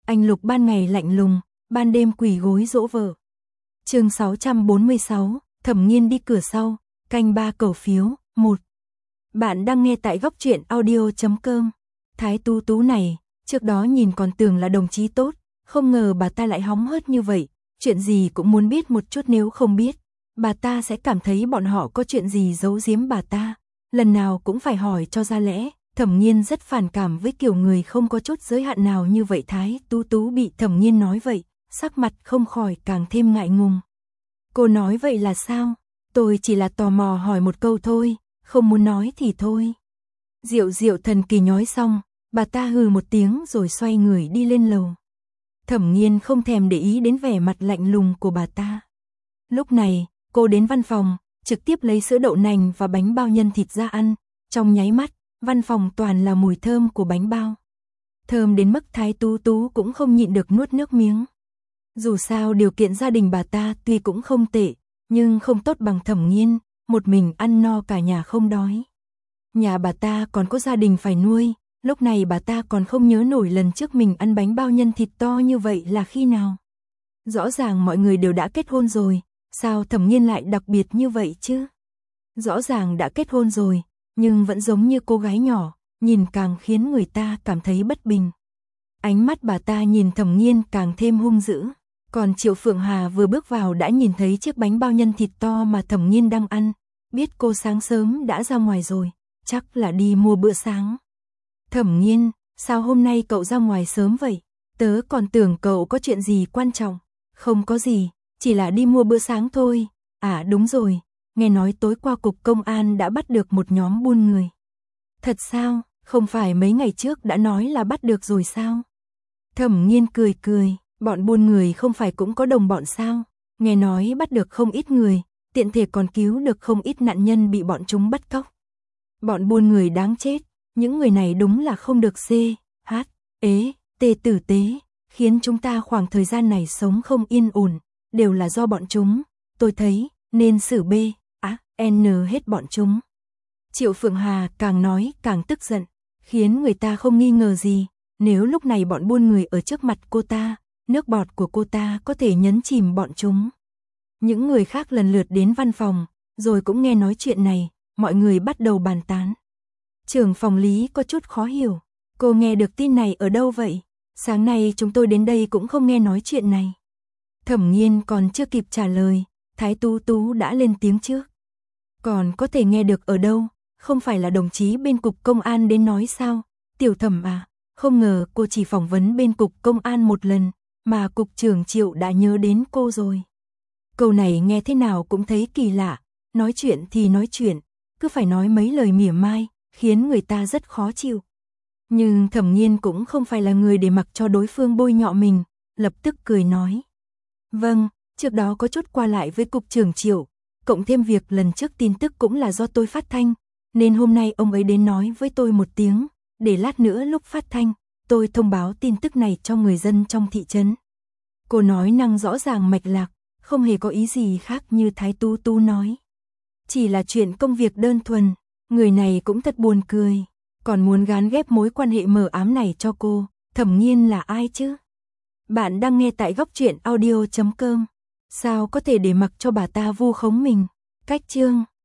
Anh Lục ban ngày lạnh lùng, ban đêm quỳ gối dỗ vợ. Chương 646, Thẩm Nghiên đi cửa sau, canh 3 cầu phiếu, 1. Bạn đang nghe tại góc truyện audio.com. Thái Tú Tú này, trước đó nhìn còn tưởng là đồng chí tốt, không ngờ bà ta lại hóng hớt như vậy, chuyện gì cũng muốn biết một chút, nếu không biết, bà ta sẽ cảm thấy bọn họ có chuyện gì giấu giếm bà ta, lần nào cũng phải hỏi cho ra lẽ. Thẩm Nghiên rất phản cảm với kiểu người không có chút giới hạn nào như vậy. Thái Tú Tú bị Thẩm Nghiên nói vậy, sắc mặt không khỏi càng thêm ngại ngùng. Cô nói vậy là sao? Tôi chỉ là tò mò hỏi một câu thôi, không muốn nói thì thôi. Diệu Diệu thần kỳ nói xong, bà ta hừ một tiếng rồi xoay người đi lên lầu. Thẩm Nghiên không thèm để ý đến vẻ mặt lạnh lùng của bà ta. Lúc này, cô đến văn phòng, trực tiếp lấy sữa đậu nành và bánh bao nhân thịt ra ăn, trong nháy mắt, văn phòng toàn là mùi thơm của bánh bao. Thơm đến mức Thái Tú Tú cũng không nhịn được nuốt nước miếng. Dù sao điều kiện gia đình bà ta tuy cũng không tệ, nhưng không tốt bằng Thẩm Nghiên, một mình ăn no cả nhà không đói. Nhà bà ta còn có gia đình phải nuôi, lúc này bà ta còn không nhớ nổi lần trước mình ăn bánh bao nhân thịt to như vậy là khi nào. Rõ ràng mọi người đều đã kết hôn rồi, sao Thẩm Nghiên lại đặc biệt như vậy chứ? Rõ ràng đã kết hôn rồi, nhưng vẫn giống như cô gái nhỏ, nhìn càng khiến người ta cảm thấy bất bình. Ánh mắt bà ta nhìn Thẩm Nghiên càng thêm hung dữ, còn Triệu Phượng Hà vừa bước vào đã nhìn thấy chiếc bánh bao nhân thịt to mà Thẩm Nghiên đang ăn, biết cô sáng sớm đã ra ngoài rồi, chắc là đi mua bữa sáng. Thẩm Nghiên, sao hôm nay cậu ra ngoài sớm vậy? Tớ còn tưởng cậu có chuyện gì quan trọng. Không có gì, chỉ là đi mua bữa sáng thôi. À đúng rồi, nghe nói tối qua cục công an đã bắt được một nhóm buôn người. Thật sao, không phải mấy ngày trước đã nói là bắt được rồi sao? Thẩm Nghiên cười cười, bọn buôn người không phải cũng có đồng bọn sao? Nghe nói bắt được không ít người, tiện thể còn cứu được không ít nạn nhân bị bọn chúng bắt cóc. Bọn buôn người đáng chết, những người này đúng là không được tê tử tế, khiến chúng ta khoảng thời gian này sống không yên ổn, đều là do bọn chúng, tôi thấy nên xử hết bọn chúng. Triệu Phượng Hà càng nói càng tức giận, khiến người ta không nghi ngờ gì, nếu lúc này bọn buôn người ở trước mặt cô ta, nước bọt của cô ta có thể nhấn chìm bọn chúng. Những người khác lần lượt đến văn phòng, rồi cũng nghe nói chuyện này, mọi người bắt đầu bàn tán. Trưởng phòng Lý có chút khó hiểu, cô nghe được tin này ở đâu vậy? Sáng nay chúng tôi đến đây cũng không nghe nói chuyện này. Thẩm Nghiên còn chưa kịp trả lời, Thái Tú Tú đã lên tiếng trước. Còn có thể nghe được ở đâu, không phải là đồng chí bên cục công an đến nói sao? Tiểu Thẩm à, không ngờ cô chỉ phỏng vấn bên cục công an một lần, mà cục trưởng Triệu đã nhớ đến cô rồi. Câu này nghe thế nào cũng thấy kỳ lạ, nói chuyện thì nói chuyện, cứ phải nói mấy lời mỉa mai, khiến người ta rất khó chịu. Nhưng Thẩm Nghiên cũng không phải là người để mặc cho đối phương bôi nhọ mình, lập tức cười nói. Vâng, trước đó có chút qua lại với cục trưởng Triệu, cộng thêm việc lần trước tin tức cũng là do tôi phát thanh, nên hôm nay ông ấy đến nói với tôi một tiếng, để lát nữa lúc phát thanh, tôi thông báo tin tức này cho người dân trong thị trấn. Cô nói năng rõ ràng mạch lạc, không hề có ý gì khác như Thái Tú Tú nói. Chỉ là chuyện công việc đơn thuần, người này cũng thật buồn cười, còn muốn gán ghép mối quan hệ mờ ám này cho cô, Thẩm Nghiên là ai chứ? Bạn đang nghe tại góc truyện audio.com, sao có thể để mặc cho bà ta vu khống mình? Cách chương